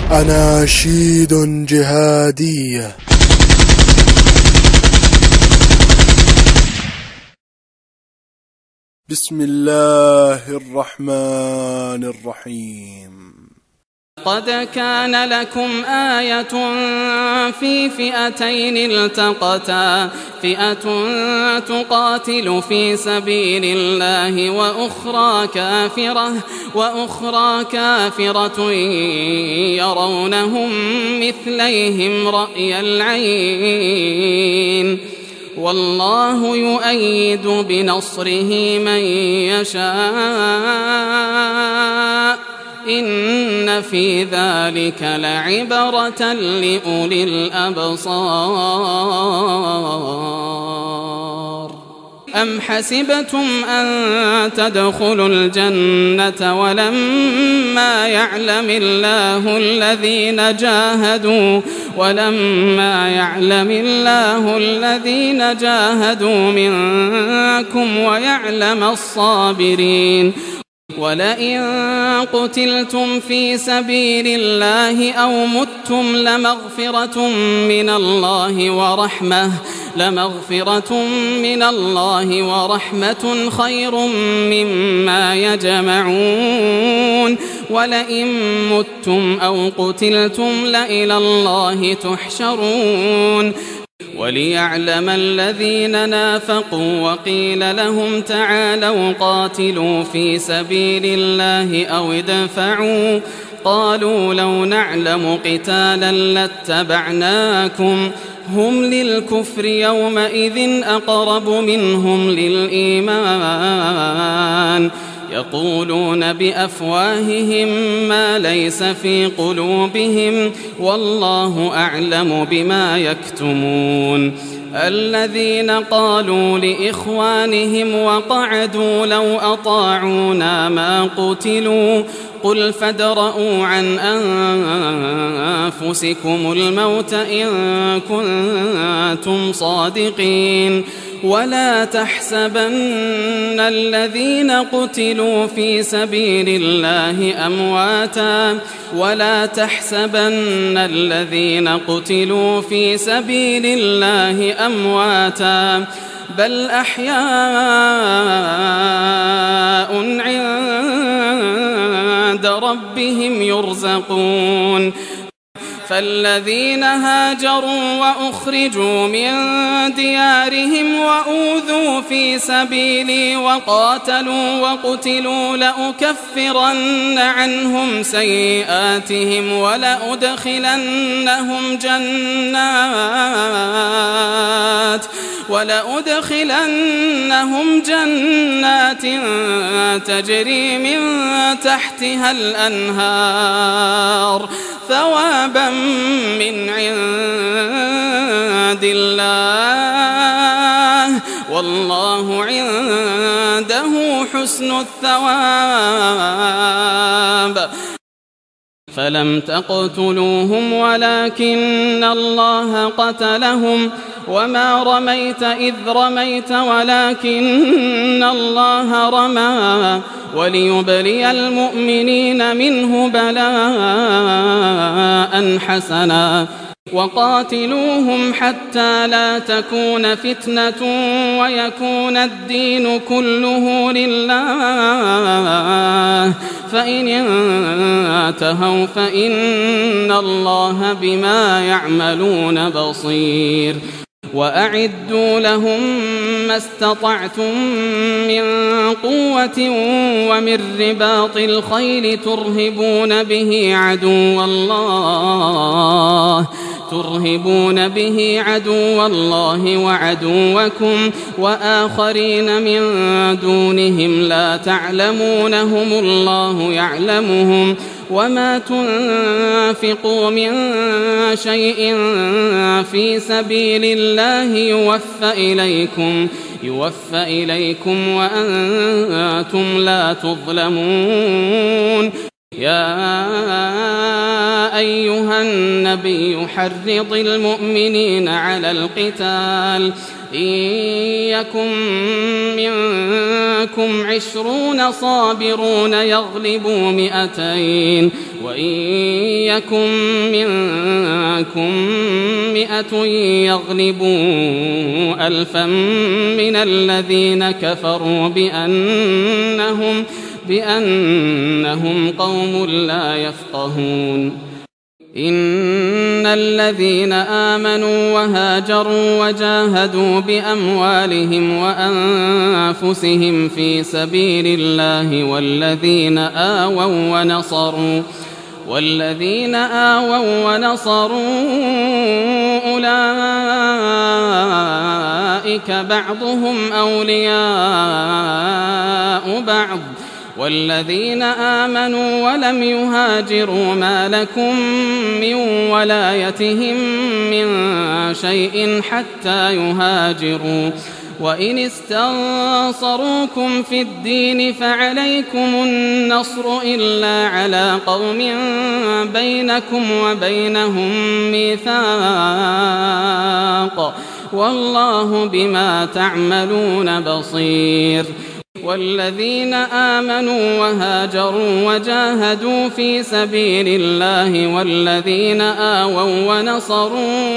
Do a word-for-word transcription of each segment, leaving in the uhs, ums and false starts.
أناشيد جهادية. بسم الله الرحمن الرحيم. قد كان لكم آية في فئتين التقتا، فئة تقاتل في سبيل الله وأخرى كافرة وأخرى كافرة يرونهم مثليهم رأي العين، والله يؤيد بنصره من يشاء، إن في ذلك لعبرة لأولي الأبصار. أم حسبتم أن تدخلوا الجنة ولما يعلم الله الذين جاهدوا ولما يعلم الله الذين جاهدوا منكم ويعلم الصابرين. ولئن قتلتم في سبيل الله أو متم لمغفرة من الله ورحمة لمغفرة من الله ورحمة خير مما يجمعون. ولئن متم أو قتلتم لإلى الله تحشرون. وليعلم الذين نافقوا وقيل لهم تعالوا قاتلوا في سبيل الله أو ادفعوا، قالوا لو نعلم قتالا لاتبعناكم، هم للكفر يومئذ أقرب منهم للإيمان، يقولون بأفواههم ما ليس في قلوبهم والله أعلم بما يكتمون. الذين قالوا لإخوانهم وقعدوا لو أطاعونا ما قتلوا، قل فادرءوا عن أنفسكم الموت إن كنتم صادقين. ولا تحسبن الذين قتلوا في سبيل الله أمواتا ولا تحسبن الذين قتلوا في سبيل الله أمواتا بل أحياء عند ربهم يرزقون. فالذين هاجروا وأخرجوا من ديارهم وأوذوا في سبيلي وقاتلوا وقتلوا لأكفرن عنهم سيئاتهم ولأدخلنهم جنات ولأدخلنهم جنات تجري من تحتها الأنهار ثوابا من عند الله والله عنده حسن الثواب. فلم تقتلوهم ولكن الله قتلهم وما رميت إذ رميت ولكن الله رمى وليبلي المؤمنين منه بلاء حسنا. وقاتلوهم حتى لا تكون فتنة ويكون الدين كله لله، فإن انتهوا فإن الله بما يعملون بصير. وأعدوا لهم ما استطعتم من قوة ومن رباط الخيل ترهبون به عدو الله ترهبون به عدو الله وعدوكم وآخرين من دونهم لا تعلمونهم الله يعلمهم. وما تنفقوا من شيء في سبيل الله يوفى إليكم يوفى إليكم وأنتم لا تظلمون. يا أيها النبي حرض المؤمنين على القتال إن يكن منكم عشرون صابرون يغلبوا مئتين وإن يكن منكم مئة يغلبوا ألفا من الذين كفروا بأنهم, بأنهم قوم لا يفقهون إن الذين آمنوا وهاجروا وجاهدوا بأموالهم وأنفسهم في سبيل الله والذين آووا ونصروا والذين آووا ونصروا أولئك بعضهم أولياء بعض والذين آمنوا ولم يهاجروا ما لكم من ولايتهم من شيء حتى يهاجروا وإن استنصروكم في الدين فعليكم النصر إلا على قوم بينكم وبينهم ميثاق والله بما تعملون بصير والذين آمنوا وهاجروا وجاهدوا في سبيل الله والذين آووا ونصروا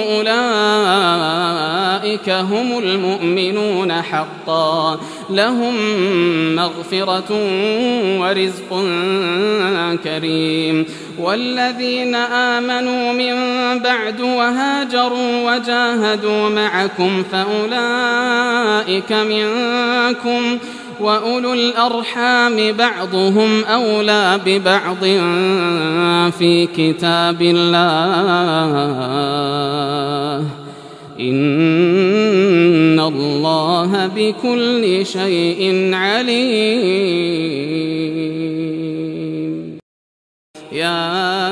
أولئك هم المؤمنون حقا لهم مغفرة ورزق كريم والذين آمنوا من بعد وهاجروا وجاهدوا معكم فأولئك منكم وأولو الأرحام بعضهم أولى ببعض في كتاب الله إن الله بكل شيء عليم. يا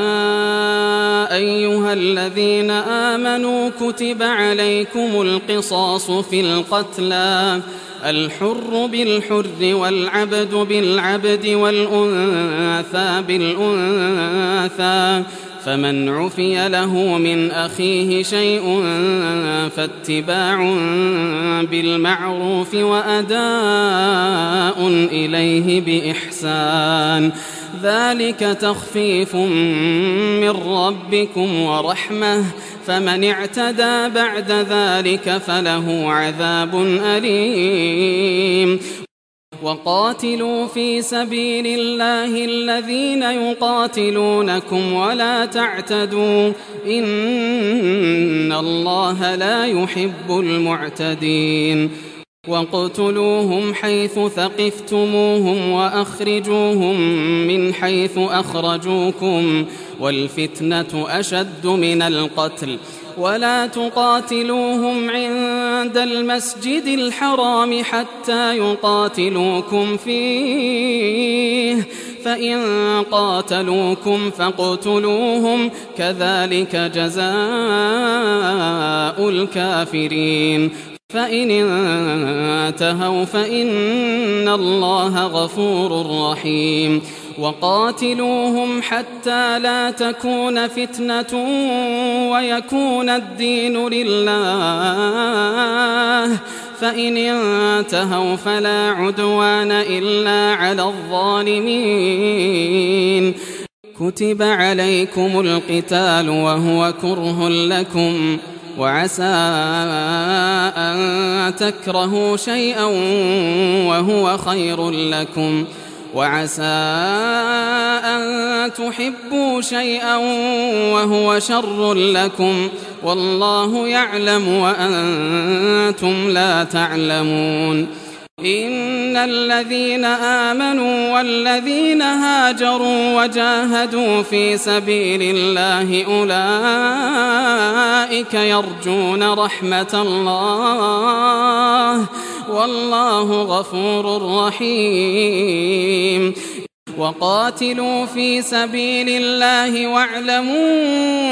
أيها الذين آمنوا كتب عليكم القصاص في القتلى الحر بالحر والعبد بالعبد والأنثى بالأنثى فمن عفي له من أخيه شيء فاتباع بالمعروف وأداء إليه بإحسان ذلك تخفيف من ربكم ورحمة فمن اعتدى بعد ذلك فله عذاب أليم. وقاتلوا في سبيل الله الذين يقاتلونكم ولا تعتدوا إن الله لا يحب المعتدين. وَاقْتُلُوهُمْ حَيْثُ ثَقِفْتُمُوهُمْ وَأَخْرِجُوهُمْ مِنْ حَيْثُ أَخْرَجُوكُمْ وَالْفِتْنَةُ أَشَدُّ مِنَ الْقَتْلِ وَلَا تُقَاتِلُوهُمْ عِندَ الْمَسْجِدِ الْحَرَامِ حَتَّى يُقَاتِلُوكُمْ فِيهِ فَإِنْ قَاتَلُوكُمْ فَاقْتُلُوهُمْ كَذَلِكَ جَزَاءُ الْكَافِرِينَ. فإن انتهوا فإن الله غفور رحيم. وقاتلوهم حتى لا تكون فتنة ويكون الدين لله فإن انتهوا فلا عدوان إلا على الظالمين. كتب عليكم القتال وهو كره لكم وعسى أن تكرهوا شيئا وهو خير لكم وعسى أن تحبوا شيئا وهو شر لكم والله يعلم وأنتم لا تعلمون. إن الذين آمنوا والذين هاجروا وجاهدوا في سبيل الله أولئك يرجون رحمة الله والله غفور رحيم. وقاتلوا في سبيل الله واعلموا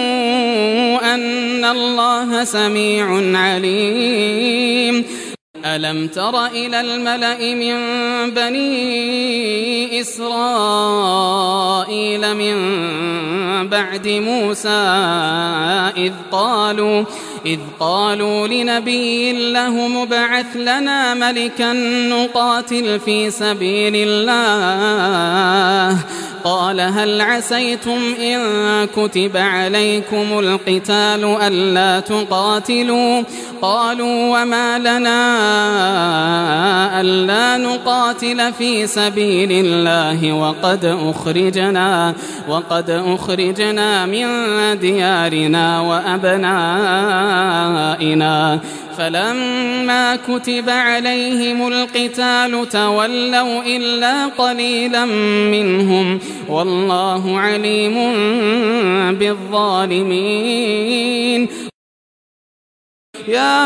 أن الله سميع عليم. ألم تر إلى الملأ من بني إسرائيل من بعد موسى إذ قالوا إذ قالوا لنبي له مبعث لنا ملكا نقاتل في سبيل الله قال هل عسيتم إن كتب عليكم القتال ألا تقاتلوا قالوا وما لنا ألا نقاتل في سبيل الله وقد أخرجنا وقد أخرجنا من ديارنا وأبنائنا فلما كتب عليهم القتال تولوا إلا قليلا منهم والله عليم بالظالمين يا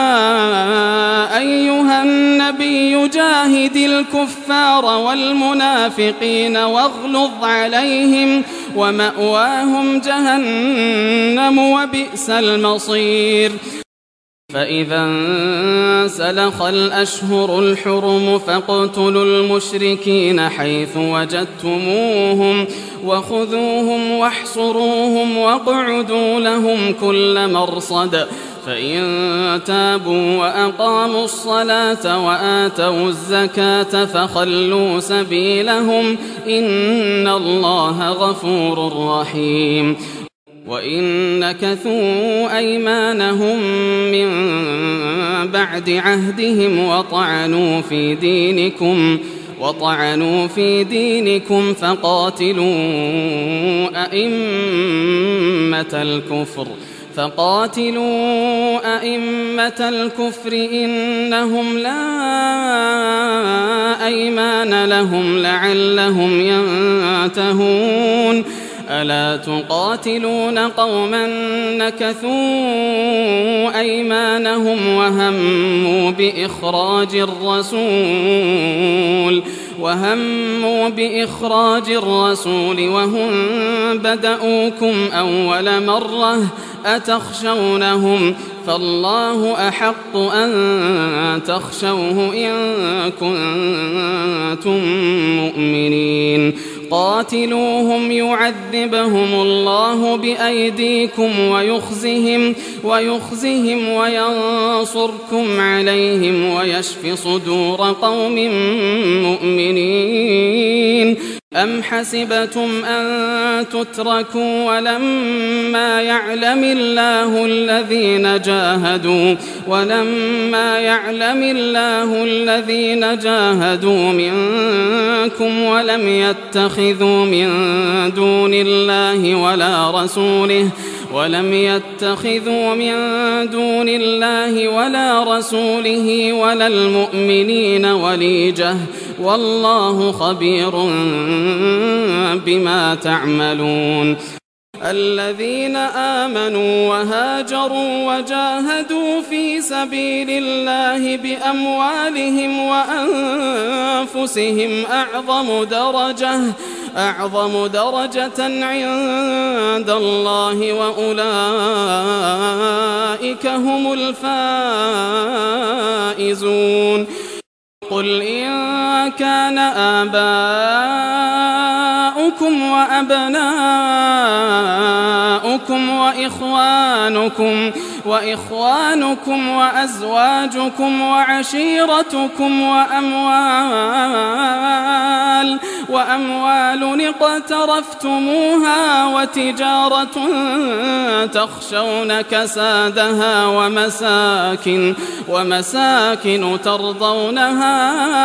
أيها النبي جاهد الكفار والمنافقين واغلظ عليهم ومأواهم جهنم وبئس المصير فإذا انسلخ الأشهر الحرم فاقتلوا المشركين حيث وجدتموهم وخذوهم واحصروهم واقعدوا لهم كل مرصد فإن تابوا وأقاموا الصلاة وآتوا الزكاة فخلوا سبيلهم إن الله غفور رحيم وإن نكثوا أيمانهم من بعد عهدهم وطعنوا في دينكم وطعنوا في دينكم فقاتلوا أئمة الكفر فقاتلوا أئمة الكفر إنهم لا أيمان لهم لعلهم ينتهون ألا تقاتلون قوما نكثوا أيمانهم وهموا بإخراج الرسول وهموا بإخراج الرسول وهم بدأوكم أول مرة أتخشونهم فالله أحق أن تخشوه إن كنتم مؤمنين قاتلوهم يعذبهم الله بأيديكم ويخزهم ويخزهم وينصركم عليهم ويشف صدور قوم مؤمنين أم حسبتم أن تتركوا ولما يعلم الله الذين جاهدوا ولما يعلم الله الذين جاهدوا منكم ولم يتخذوا من دون الله ولا رسوله ولم يتخذوا من دون الله ولا رسوله ولا المؤمنين وليجة والله خبير بما تعملون الذين آمنوا وهاجروا وجاهدوا في سبيل الله بأموالهم وأنفسهم أعظم درجة أعظم درجة عند الله وأولئك هم الفائزون قل إن كان آباؤكم وأبناؤكم وإخوانكم وإخوانكم وأزواجكم وعشيرتكم وأموال وأموال اقترفتموها وتجارة تخشون كسادها ومساكن ومساكن ترضونها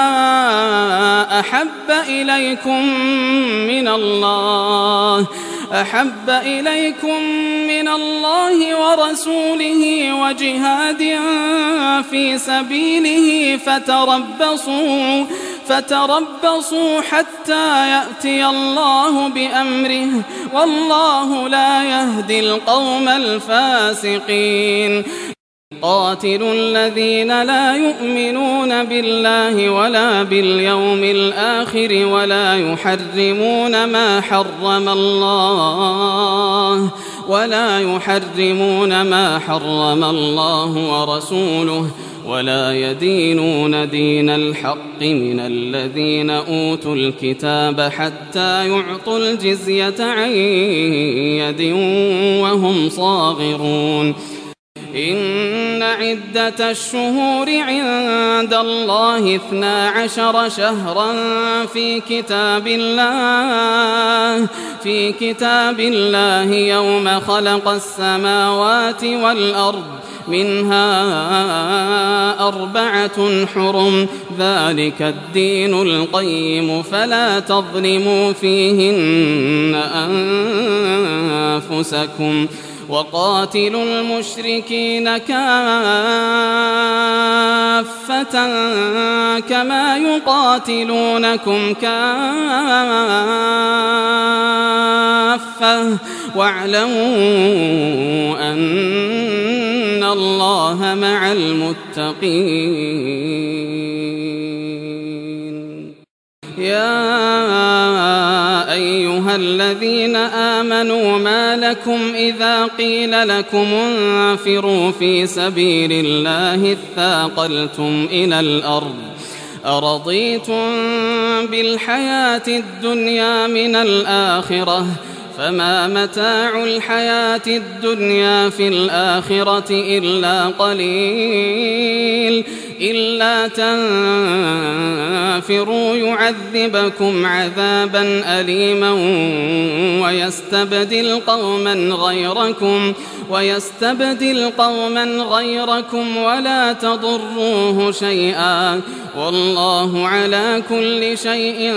أحب إليكم من الله أحب إليكم من الله ورسوله وجهاد في سبيله فتربصوا فتربصوا حتى يأتي الله بأمره والله لا يهدي القوم الفاسقين قاتلوا الذين لا يؤمنون بالله ولا باليوم الآخر ولا يحرمون ما حرم الله ولا يحرمون ما حرم الله ورسوله ولا يدينون دين الحق من الذين أوتوا الكتاب حتى يعطوا الجزية عن يد وهم صاغرون إن عدة الشهور عند الله اثنا عشر شهرا في كتاب الله في كتاب الله يوم خلق السماوات والأرض منها أربعة حرم ذلك الدين القيم فلا تظلموا فيهن أنفسكم وقاتلوا المشركين كافة كما يقاتلونكم كافة واعلموا أن الله مع المتقين. يا أيها الذين آمنوا ما لكم إذا قيل لكم انفروا في سبيل الله اثاقلتم إلى الأرض أرضيتم بالحياة الدنيا من الآخرة فما متاع الحياة الدنيا في الآخرة إلا قليل إلا تنفروا يعذبكم عذابا أليما ويستبدل قوما غيركم ويستبدل قوما غيركم ولا تضروه شيئا والله على كل شيء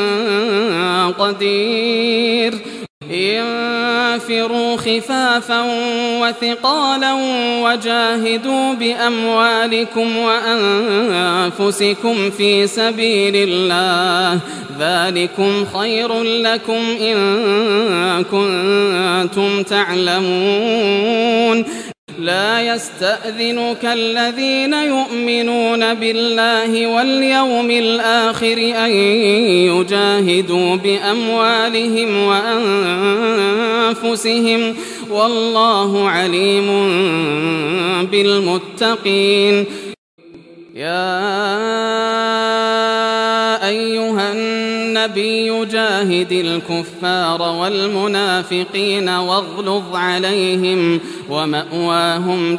قدير. انفروا خفافا وثقالا وجاهدوا بأموالكم وأنفسكم في سبيل الله ذلكم خير لكم إن كنتم تعلمون. لا يستأذنك الذين يؤمنون بالله واليوم الآخر أن يجاهدوا بأموالهم وأنفسهم والله عليم بالمتقين. يا أيها النبي جاهد الكفار والمنافقين واغلظ عليهم ومأواهم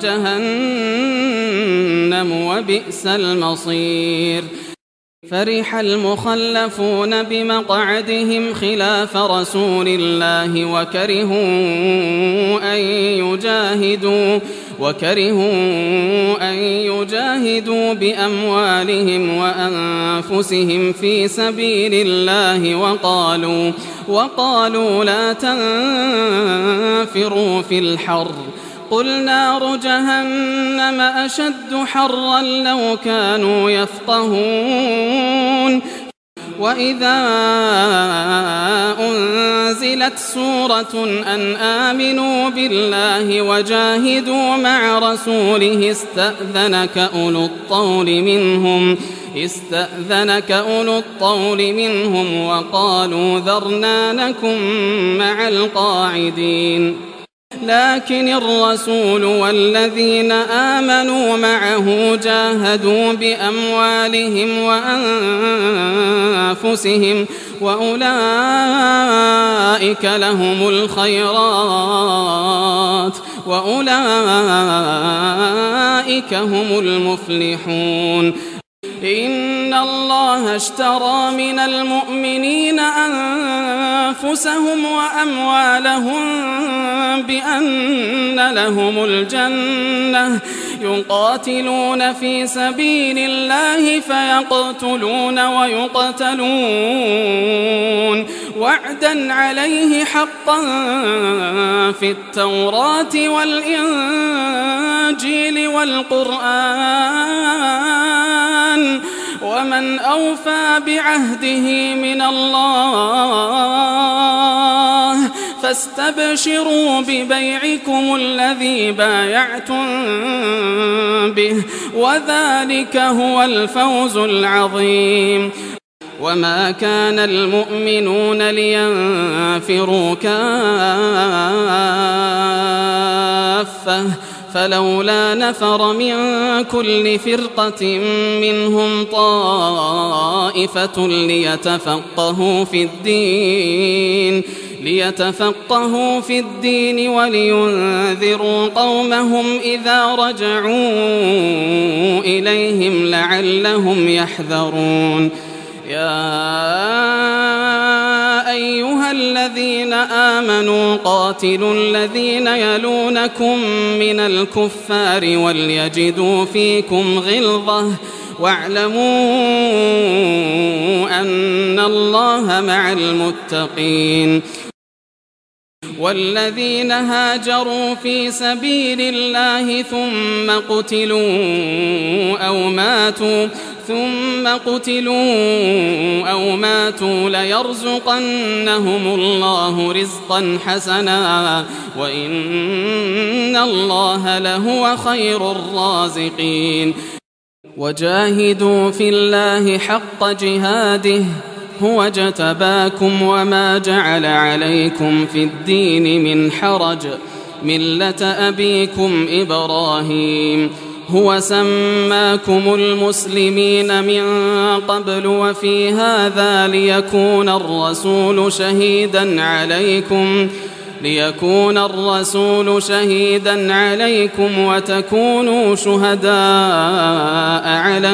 جهنم وبئس المصير. فرح المخلفون بمقعدهم خلاف رسول الله وكرهوا أن يجاهدوا وكرهوا أن يجاهدوا بأموالهم وأنفسهم في سبيل الله وقالوا وقالوا لا تنفروا في الحر قل نار جهنم أشد حرا لو كانوا يفقهون. وإذا أنزلت سورة أن آمنوا بالله وجاهدوا مع رسوله استأذنك أولو الطول منهم استأذنك أولو الطول منهم وقالوا ذرنا نكن مع القاعدين. لكن الرسول والذين آمنوا معه جاهدوا بأموالهم وأنفسهم وأولئك لهم الخيرات وأولئك هم المفلحون. إن الله اشترى من المؤمنين أنفسهم وأموالهم بأن لهم الجنة يقاتلون في سبيل الله فيقتلون ويقتلون وعدا عليه حقا في التوراة والإنجيل والقرآن ومن أوفى بعهده من الله فاستبشروا ببيعكم الذي بايعتم به وذلك هو الفوز العظيم. وما كان المؤمنون لينفروا كافة فلولا نفر من كل فرقة منهم طائفة ليتفقهوا في الدين ليتفقهوا في الدين ولينذروا قومهم إذا رجعوا إليهم لعلهم يحذرون. يا أيها الذين آمنوا قاتلوا الذين يلونكم من الكفار وليجدوا فيكم غلظة واعلموا أن الله مع المتقين. والذين هاجروا في سبيل الله ثم قتلوا أو ماتوا ثم قتلوا أو ماتوا ليرزقنهم الله رزقا حسنا وإن الله لهو خير الرازقين. وجاهدوا في الله حق جهاده هو اجتباكم وما جعل عليكم في الدين من حرج ملة أبيكم إبراهيم هو سماكم المسلمين من قبل وفي هذا ليكون الرسول شهيدا عليكم ليكون الرسول شهيدا عليكم وتكونوا شهداء على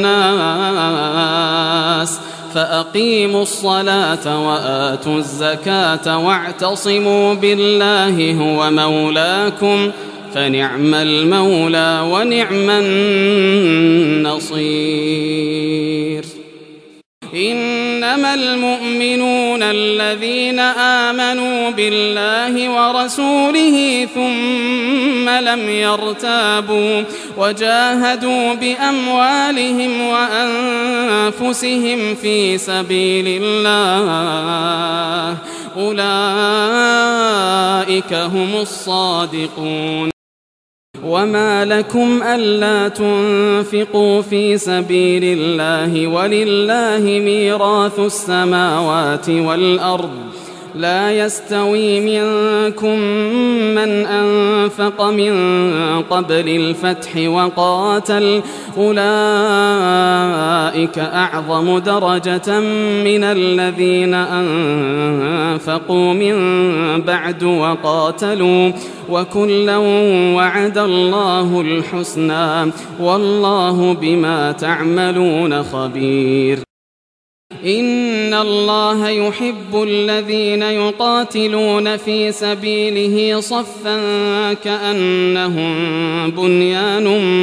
الناس فأقيموا الصلاة وآتوا الزكاة واعتصموا بالله هو مولاكم فنعم المولى ونعم النصير. إنما المؤمنون الذين آمنوا بالله ورسوله ثم لم يرتابوا وجاهدوا بأموالهم وأنفسهم في سبيل الله أولئك هم الصادقون. وما لكم ألا تنفقوا في سبيل الله ولله ميراث السماوات والأرض لا يستوي منكم من أنفق من قبل الفتح وقاتل أولئك أعظم درجة من الذين أنفقوا من بعد وقاتلوا وكلا وعد الله الحسنى والله بما تعملون خبير. إن الله يحب الذين يقاتلون في سبيله صفا كأنهم بنيان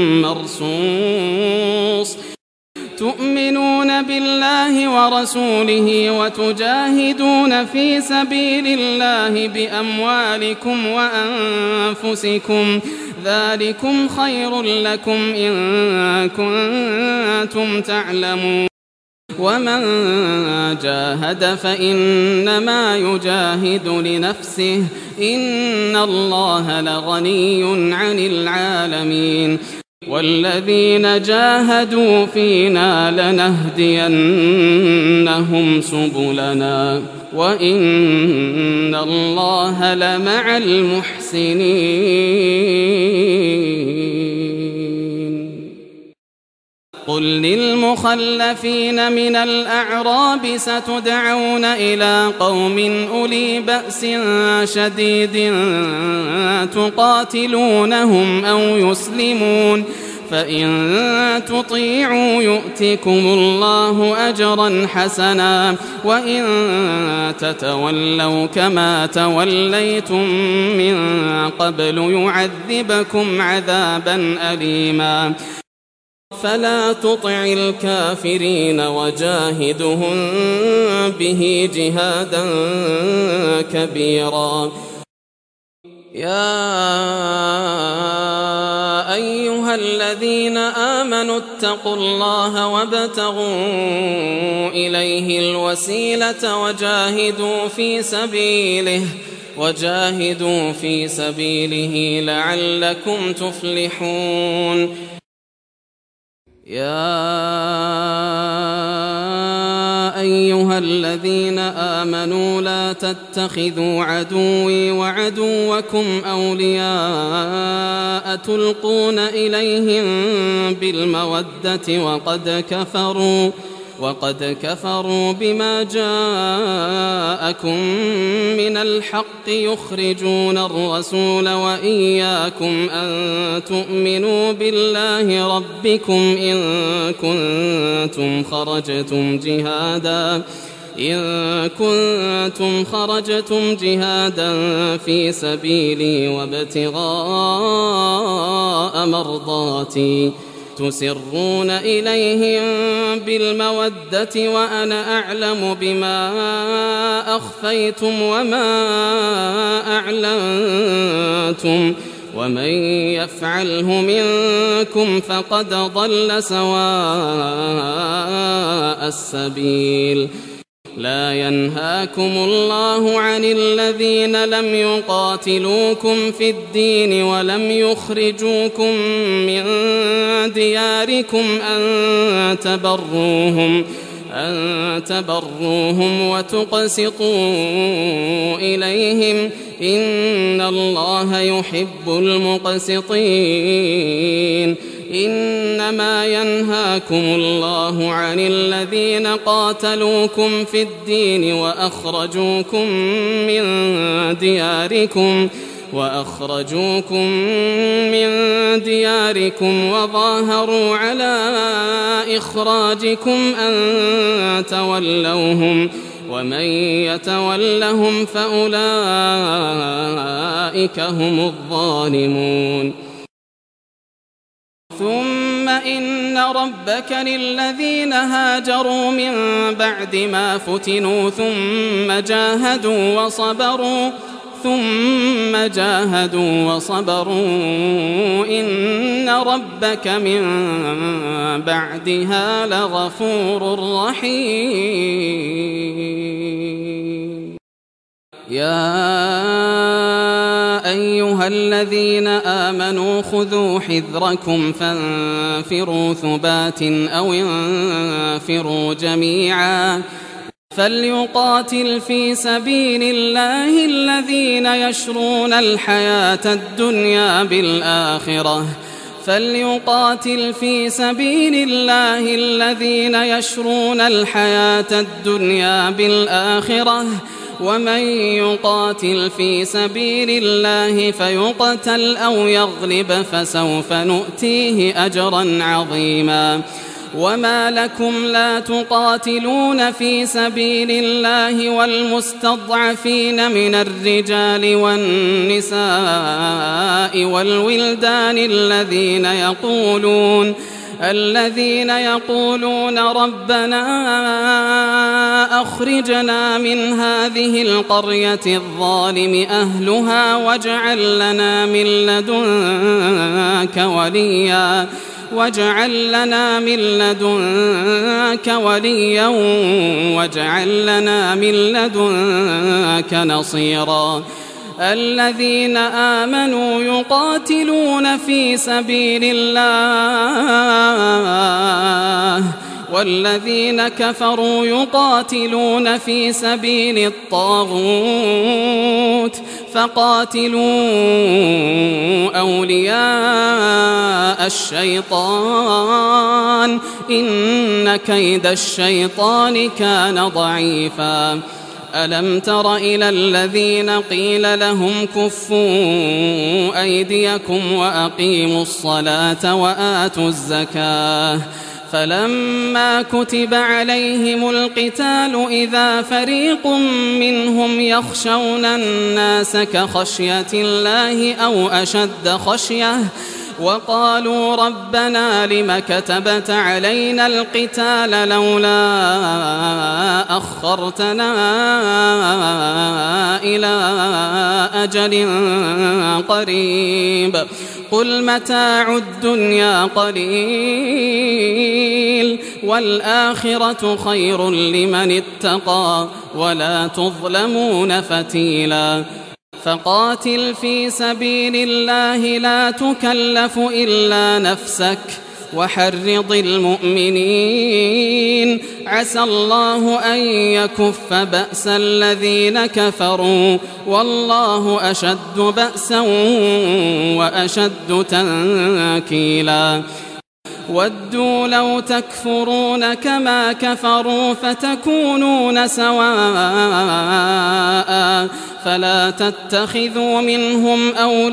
مرصوص تؤمنون بالله ورسوله وتجاهدون في سبيل الله بأموالكم وأنفسكم ذلكم خير لكم إن كنتم تعلمون. ومن جاهد فإنما يجاهد لنفسه إن الله لغني عن العالمين. والذين جاهدوا فينا لنهدينهم سبلنا وإن الله لمع المحسنين. قل للمخلفين من الأعراب ستدعون إلى قوم أولي بأس شديد تقاتلونهم أو يسلمون فإن تطيعوا يؤتكم الله أجرا حسنا وإن تتولوا كما توليتم من قبل يعذبكم عذابا أليما. فلا تطع الكافرين وجاهدهم به جهادا كبيرا. يا أيها الذين آمنوا اتقوا الله وابتغوا إليه الوسيلة وجاهدوا في سبيله وجاهدوا في سبيله لعلكم تفلحون. يا أيها الذين آمنوا لا تتخذوا عدوي وعدوكم أولياء تلقون إليهم بالمودة وقد كفروا وقد كفروا بما جاءكم من الحق يخرجون الرسول وإياكم أن تؤمنوا بالله ربكم إن كنتم خرجتم جهادا إن كنتم خرجتم جهادا في سبيلي وابتغاء مرضاتي تسرون إليهم بالمودة وأنا أعلم بما أخفيتم وما أعلنتم ومن يفعله منكم فقد ضل سواء السبيل لا ينهاكم الله عن الذين لم يقاتلوكم في الدين ولم يخرجوكم من دياركم أن تبروهم أن تبروهم وتقسطوا إليهم إن الله يحب المقسطين إنما ينهاكم الله عن الذين قاتلوكم في الدين وأخرجوكم من دياركم وأخرجوكم من دياركم وظاهروا على إخراجكم أن تولوهم ومن يتولهم فأولئك هم الظالمون ثم إن ربك للذين هاجروا من بعد ما فتنوا ثم جاهدوا وصبروا ثم جاهدوا وصبروا إن ربك من بعدها لغفور رحيم يا أيها الذين آمنوا خذوا حذركم فانفروا ثبات أو انفروا جميعا فليقاتل في سبيل الله الذين يشرون الحياة الدنيا بالآخرة فليقاتل في سبيل الله الذين يشرون الحياة الدنيا بالآخرة ومن يقاتل في سبيل الله فيقتل أو يغلب فسوف نؤتيه أجرا عظيما وما لكم لا تقاتلون في سبيل الله والمستضعفين من الرجال والنساء والولدان الذين يقولون الذين يقولون ربنا أخرجنا من هذه القرية الظالم أهلها واجعل لنا من لدنك وليا واجعل لنا من لدنك وليا واجعل لنا من لدنك نصيرا الذين آمنوا يقاتلون في سبيل الله والذين كفروا يقاتلون في سبيل الطاغوت فقاتلوا أولياء الشيطان إن كيد الشيطان كان ضعيفا ألم تر إلى الذين قيل لهم كفوا أيديكم وأقيموا الصلاة وآتوا الزكاة فلما كتب عليهم القتال إذا فريق منهم يخشون الناس كخشية الله أو أشد خشية وقالوا ربنا لم كتبت علينا القتال لولا أخرتنا إلى أجل قريب قل متاع الدنيا قليل والآخرة خير لمن اتقى ولا تظلمون فتيلا فقاتل في سبيل الله لا تكلف إلا نفسك وحرض المؤمنين عسى الله أن يكف بأس الذين كفروا والله أشد بأسا وأشد تنكيلا ودوا لو تكفرون كما كفروا فتكونون سواء فلا تتخذوا منهم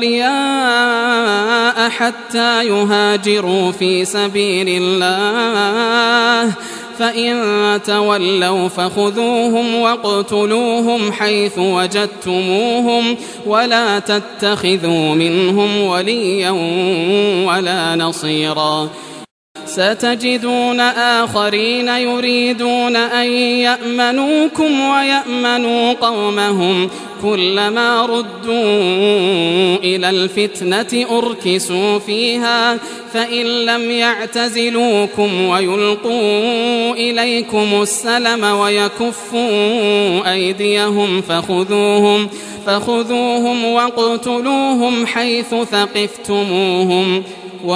أولياء حتى يهاجروا في سبيل الله فإن تولوا فخذوهم واقتلوهم حيث وجدتموهم ولا تتخذوا منهم وليا ولا نصيرا ستجدون آخرين يريدون أن يأمنوكم ويأمنوا قومهم كلما ردوا إلى الفتنة أركسوا فيها فإن لم يعتزلوكم ويلقوا إليكم السلم ويكفوا أيديهم فخذوهم فخذوهم واقتلوهم حيث ثقفتموهم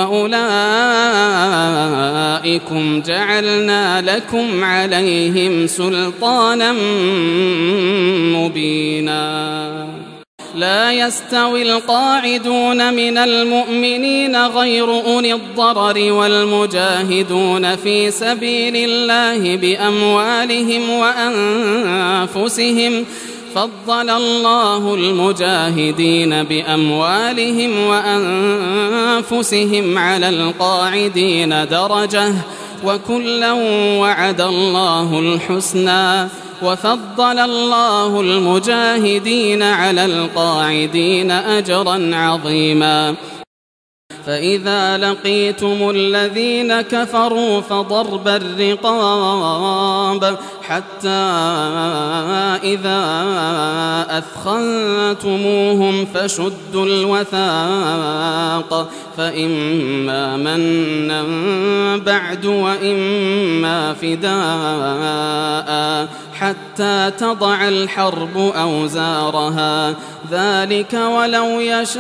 وأولئكم جعلنا لكم عليهم سلطانا مبينا لا يستوي القاعدون من المؤمنين غير أولي الضرر والمجاهدون في سبيل الله بأموالهم وأنفسهم فضل الله المجاهدين بأموالهم وأنفسهم على القاعدين درجة وكلا وعد الله الحسنى وفضل الله المجاهدين على القاعدين أجرا عظيما فإذا لقيتم الذين كفروا فضرب الرقاب حتى إذا أثخنتموهم فشدوا الوثاق فإما منا بعد وإما فداء حتى تضع الحرب أوزارها ذلك ولو يشاء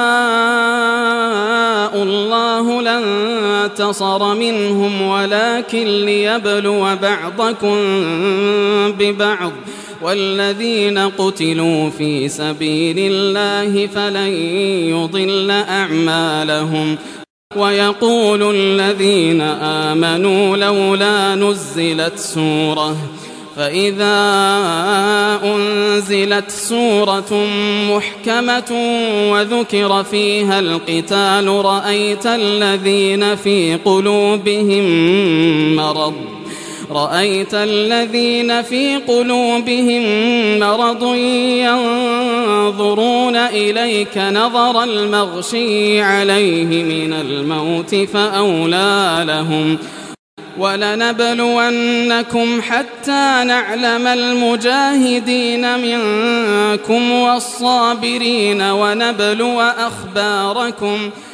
الله لانتصر منهم ولكن ليبلو بعضكم ببعض والذين قتلوا في سبيل الله فلن يضل أعمالهم ويقول الذين آمنوا لولا نزلت سورة فإذا أنزلت سورة محكمة وذكر فيها القتال رأيت الذين في قلوبهم مرض رأيت الذين في قلوبهم مرض ينظرون إليك نظر المغشي عليه من الموت فأولى لهم ولنبلونكم حتى نعلم المجاهدين منكم والصابرين ونبلو أخباركم